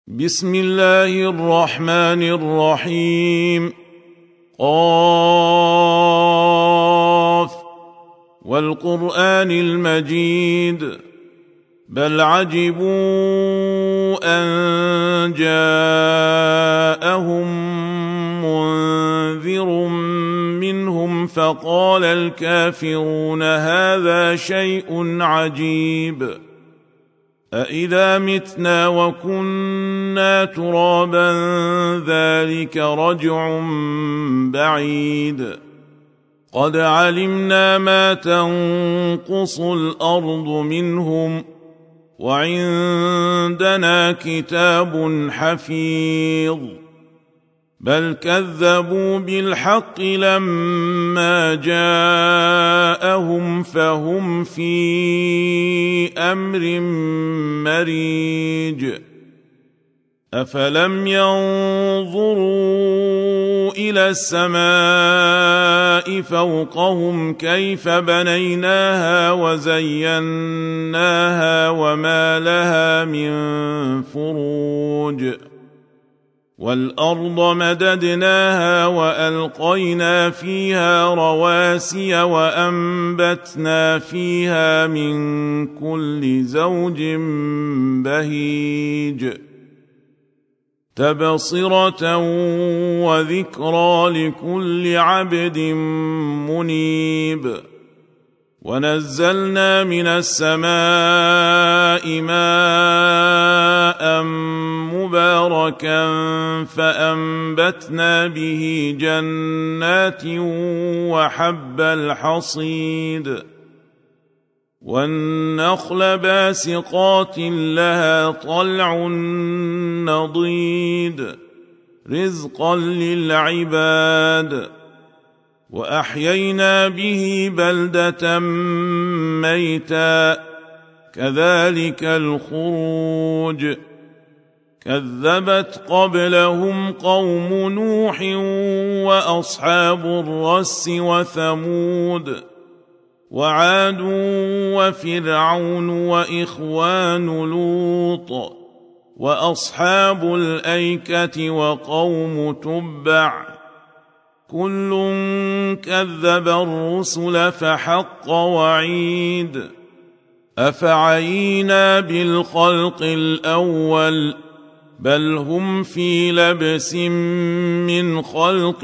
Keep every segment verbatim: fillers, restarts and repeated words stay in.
بسم الله الرحمن الرحيم. قاف والقرآن المجيد بل عجبوا أن جاءهم منذر منهم فقال الكافرون هذا شيء عجيب أإذا متنا وكنا ترابا ذلك رجع بعيد قد علمنا ما تنقص الأرض منهم وعندنا كتاب حفيظ بل كذبوا بالحق لما جاءهم فهم في أمر مريج أفلم ينظروا إلى السماء فوقهم كيف بنيناها وزيناها وما لها من فروج والأرض مددناها وألقينا فيها رواسي وأنبتنا فيها من كل زوج بهيج تبصرة وذكرى لكل عبد منيب ونزلنا من السماء ماء مباركا فأنبتنا به جنات وحب الحصيد والنخل باسقات لها طلع نضيد رزقا للعباد وأحيينا به بلدة ميتا كذلك الخروج كذبت قبلهم قوم نوح وأصحاب الرس وثمود وعاد وفرعون وإخوان لوط وأصحاب الأيكة وقوم تبع كل كذب الرسل فحق وعيد أفعينا بالخلق الأول بل هم في لبس من خلق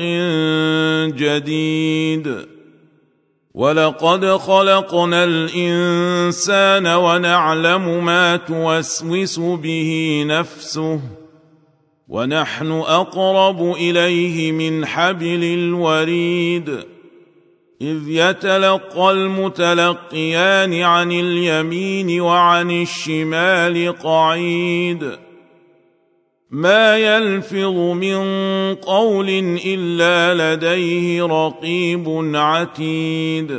جديد ولقد خلقنا الإنسان ونعلم ما توسوس به نفسه ونحن أقرب إليه من حبل الوريد إذ يتلقى المتلقيان عن اليمين وعن الشمال قعيد ما يلفظ من قول إلا لديه رقيب عتيد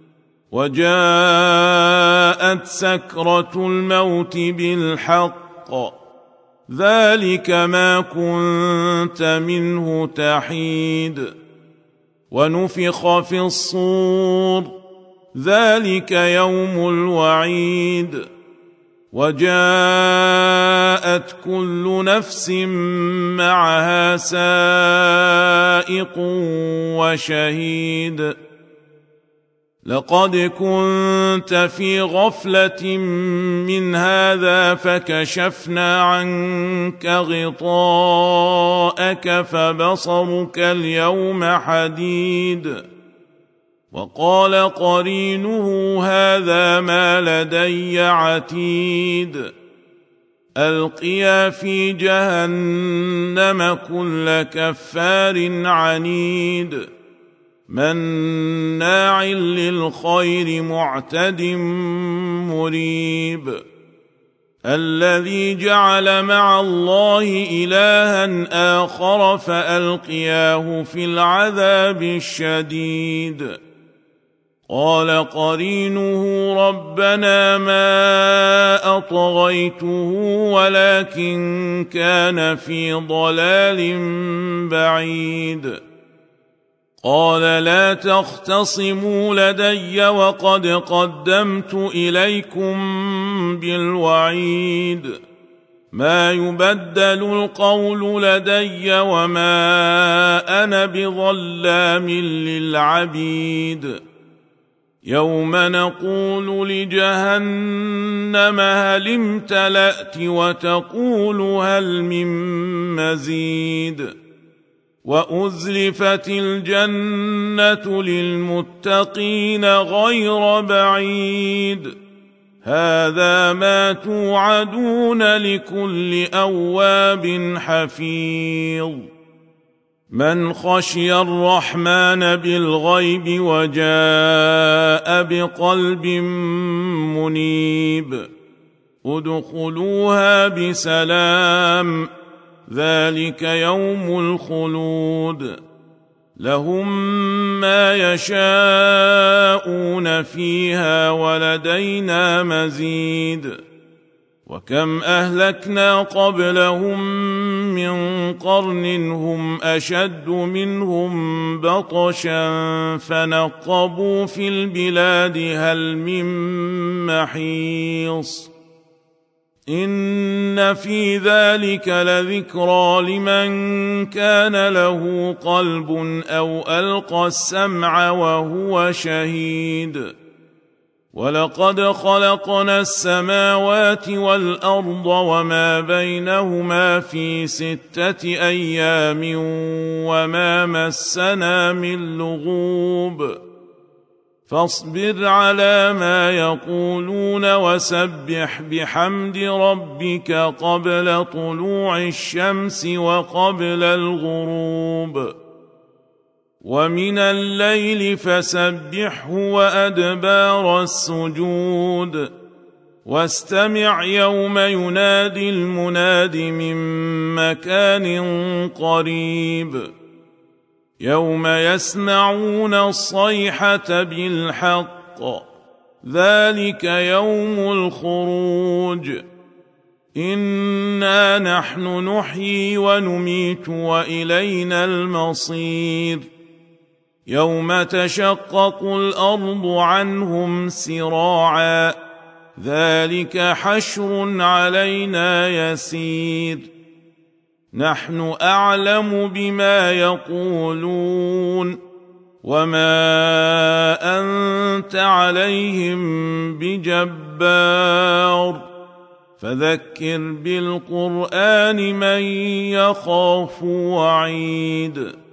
وجاءت سكرة الموت بالحق ذلك ما كنت منه تحيد ونفخ في الصور ذلك يوم الوعيد وجاءت كل نفس معها سائق وشهيد لقد كنت في غفلة من هذا فكشفنا عنك غطاءك فبصرك اليوم حديد وقال قرينه هذا ما لدي عتيد ألقيا في جهنم كل كفار عنيد مناع للخير معتد مريب الذي جعل مع الله إلها آخر فألقياه في العذاب الشديد قال قرينه ربنا ما أطغيته ولكن كان في ضلال بعيد قال لا تختصموا لدي وقد قدمت إليكم بالوعيد ما يبدل القول لدي وما أنا بظلام للعبيد يوم نقول لجهنم هل امتلأت وتقول هل من مزيد وأزلفت الجنة للمتقين غير بعيد هذا ما توعدون لكل أواب حفيظ من خشي الرحمن بالغيب وجاء بقلب منيب ادخلوها بسلام ذلك يوم الخلود لهم ما يشاءون فيها ولدينا مزيد وكم أهلكنا قبلهم من قرن هم أشد منهم بطشا فنقبوا في البلاد هل من محيص إن في ذلك لذكرى لمن كان له قلب أو ألقى السمع وهو شهيد ولقد خلقنا السماوات والأرض وما بينهما في ستة أيام وما مسنا من لغوب فاصبر على ما يقولون وسبح بحمد ربك قبل طلوع الشمس وقبل الغروب ومن الليل فسبحه وأدبار السجود واستمع يوم ينادي المناد من مكان قريب يوم يسمعون الصيحة بالحق ذلك يوم الخروج إنا نحن نحيي ونميت وإلينا المصير يوم تشقق الأرض عنهم سراعا ذلك حشر علينا يسير نحن أعلم بما يقولون وما أنت عليهم بجبار فذكر بالقرآن من يخاف وعيد